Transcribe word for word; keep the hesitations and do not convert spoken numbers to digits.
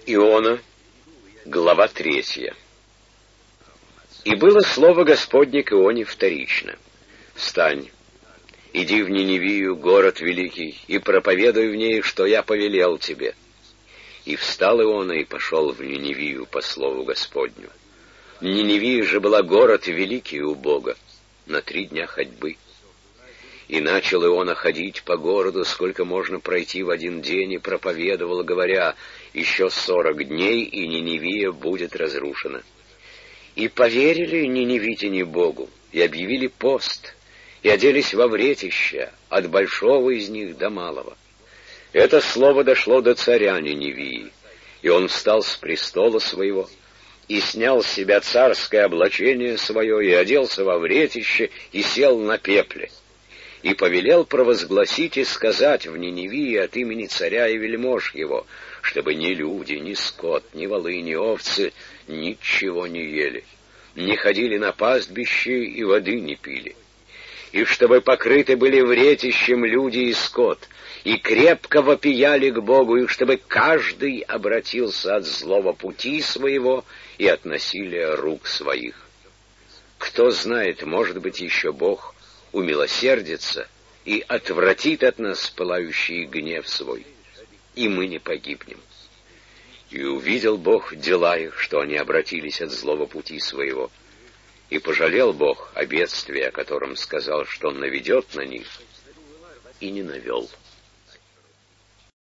Иона, глава третья. И было слово Господне к Ионе вторично. Встань, иди в Ниневию, город великий, и проповедуй в ней, что я повелел тебе. И встал Иона и пошел в Ниневию по слову Господню. Ниневия же была город великий у Бога, на три дня ходьбы. И начал Иона ходить по городу, сколько можно пройти в один день, и проповедовал, говоря: еще сорок дней, и Ниневия будет разрушена. И поверили ниневитяне Богу, и объявили пост, и оделись во вретища, от большого из них до малого. Это слово дошло до царя Ниневии, и он встал с престола своего, и снял с себя царское облачение свое, и оделся во вретище, и сел на пепле. И повелел провозгласить и сказать в Ниневии от имени царя и вельмож его, чтобы ни люди, ни скот, ни волы, ни овцы ничего не ели, не ходили на пастбище и воды не пили. И чтобы покрыты были вретищем люди и скот, и крепко вопияли к Богу, и чтобы каждый обратился от злого пути своего и от насилия рук своих. Кто знает, может быть, еще Бог умилосердится и отвратит от нас пылающий гнев свой, и мы не погибнем. И увидел Бог дела их, что они обратились от злого пути своего, и пожалел Бог о бедствии, о котором сказал, что Он наведет на них, и не навел.